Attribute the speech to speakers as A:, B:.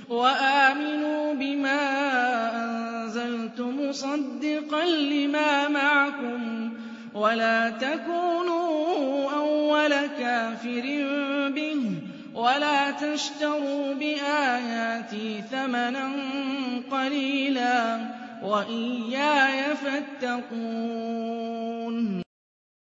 A: وَآمِنُوا بِمَا أَنزَلْتُ مُصَدِّقًا لِّمَا مَعَكُمْ وَلَا تَكُونُوا أَوَّلَ كَافِرٍ بِهِ وَلَا تَشْتَرُوا بِآيَاتِي ثَمَنًا قَلِيلًا وَإِيَّايَ فَاتَّقُونِ